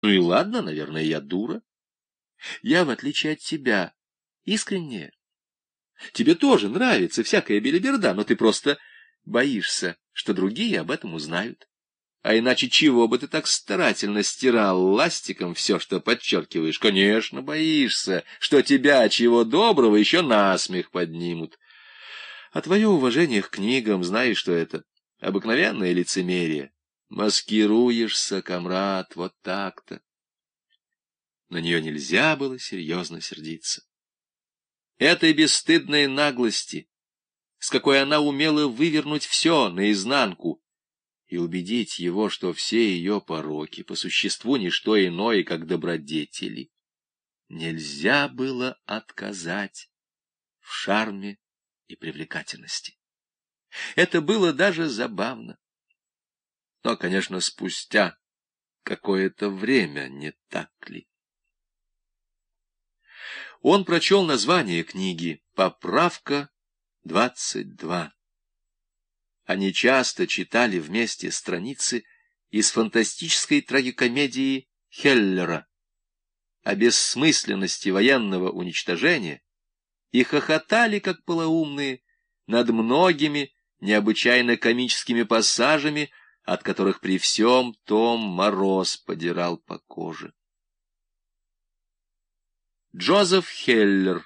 Ну и ладно, наверное, я дура. Я, в отличие от тебя, искренняя. Тебе тоже нравится всякая белиберда, но ты просто боишься, что другие об этом узнают. А иначе чего бы ты так старательно стирал ластиком все, что подчеркиваешь? Конечно, боишься, что тебя, чего доброго, еще насмех поднимут. А твое уважение к книгам, знаешь, что это обыкновенное лицемерие. Маскируешься, комрад, вот так-то. На нее нельзя было серьезно сердиться. Этой бесстыдной наглости, с какой она умела вывернуть все наизнанку и убедить его, что все ее пороки по существу не что иное, как добродетели, нельзя было отказать в шарме и привлекательности. Это было даже забавно. Но, конечно, спустя какое-то время, не так ли? Он прочел название книги «Поправка 22». Они часто читали вместе страницы из фантастической трагикомедии Хеллера о бессмысленности военного уничтожения и хохотали, как полоумные, над многими необычайно комическими пассажами, от которых при всем том мороз подирал по коже. Джозеф Хеллер,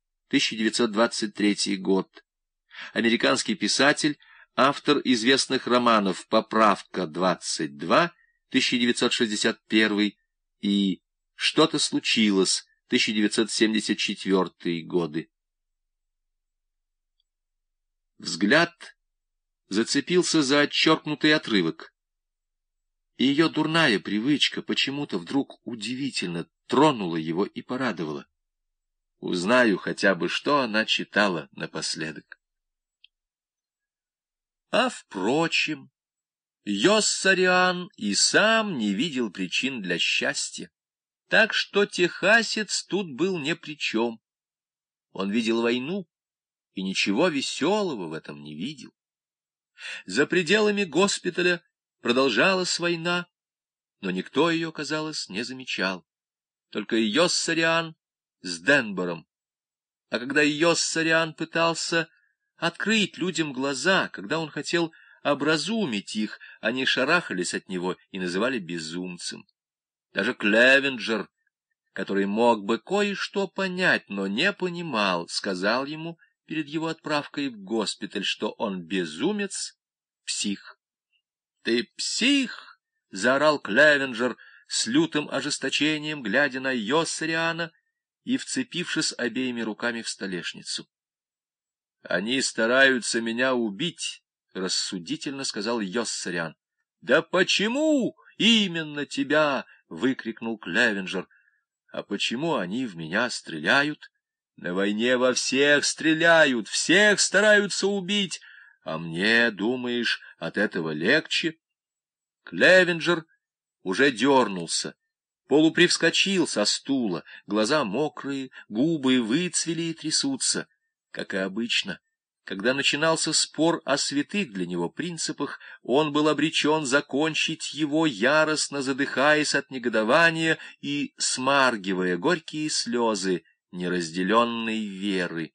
1923 год. Американский писатель, автор известных романов «Поправка 22», 1961, и «Что-то случилось», 1974 годы. Взгляд зацепился за отчеркнутый отрывок, и ее дурная привычка почему-то вдруг удивительно тронула его и порадовала. Узнаю хотя бы, что она читала напоследок. А впрочем, Йоссариан и сам не видел причин для счастья, так что техасец тут был ни при чем. Он видел войну и ничего веселого в этом не видел. За пределами госпиталя продолжалась война, но никто ее, казалось, не замечал. Только Йоссариан с Денбором. А когда Йоссариан пытался открыть людям глаза, когда он хотел образумить их, они шарахались от него и называли безумцем. Даже Клевенджер, который мог бы кое-что понять, но не понимал, сказал ему перед его отправкой в госпиталь, что он безумец, псих. — Ты псих! — заорал Клевенджер с лютым ожесточением, глядя на Йоссариана и вцепившись обеими руками в столешницу. — Они стараются меня убить, — рассудительно сказал Йоссариан. — Да почему именно тебя? — выкрикнул Клевенджер. — А почему они в меня стреляют? На войне во всех стреляют, всех стараются убить. А мне, думаешь, от этого легче? Клевенджер уже дернулся, полупривскочил со стула, глаза мокрые, губы выцвели и трясутся. Как и обычно, когда начинался спор о святых для него принципах, он был обречен закончить его, яростно задыхаясь от негодования и смаргивая горькие слезы неразделенной веры.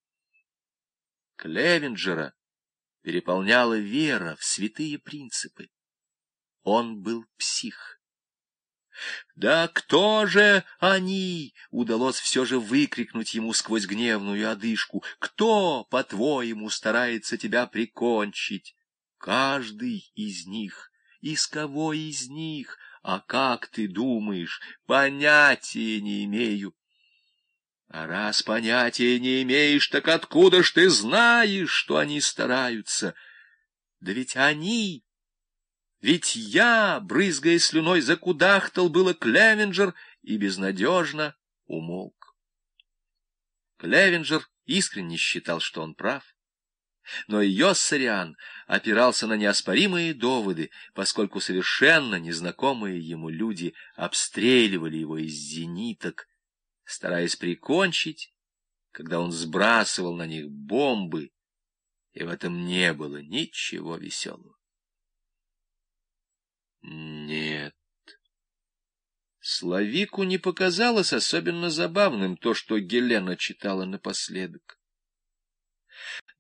Клевенджера переполняла вера в святые принципы. Он был псих. «Да кто же они?» — удалось все же выкрикнуть ему сквозь гневную одышку. «Кто, по-твоему, старается тебя прикончить?» «Каждый из них. Из кого из них? А как ты думаешь? Понятия не имею». «А раз понятия не имеешь, так откуда ж ты знаешь, что они стараются?» «Да ведь они...» Ведь я, брызгая слюной, закудахтал было Клевенджер и безнадежно умолк. Клевенджер искренне считал, что он прав. Но Йоссариан опирался на неоспоримые доводы, поскольку совершенно незнакомые ему люди обстреливали его из зениток, стараясь прикончить, когда он сбрасывал на них бомбы, и в этом не было ничего веселого. Нет, Славику не показалось особенно забавным то, что Гелена читала напоследок.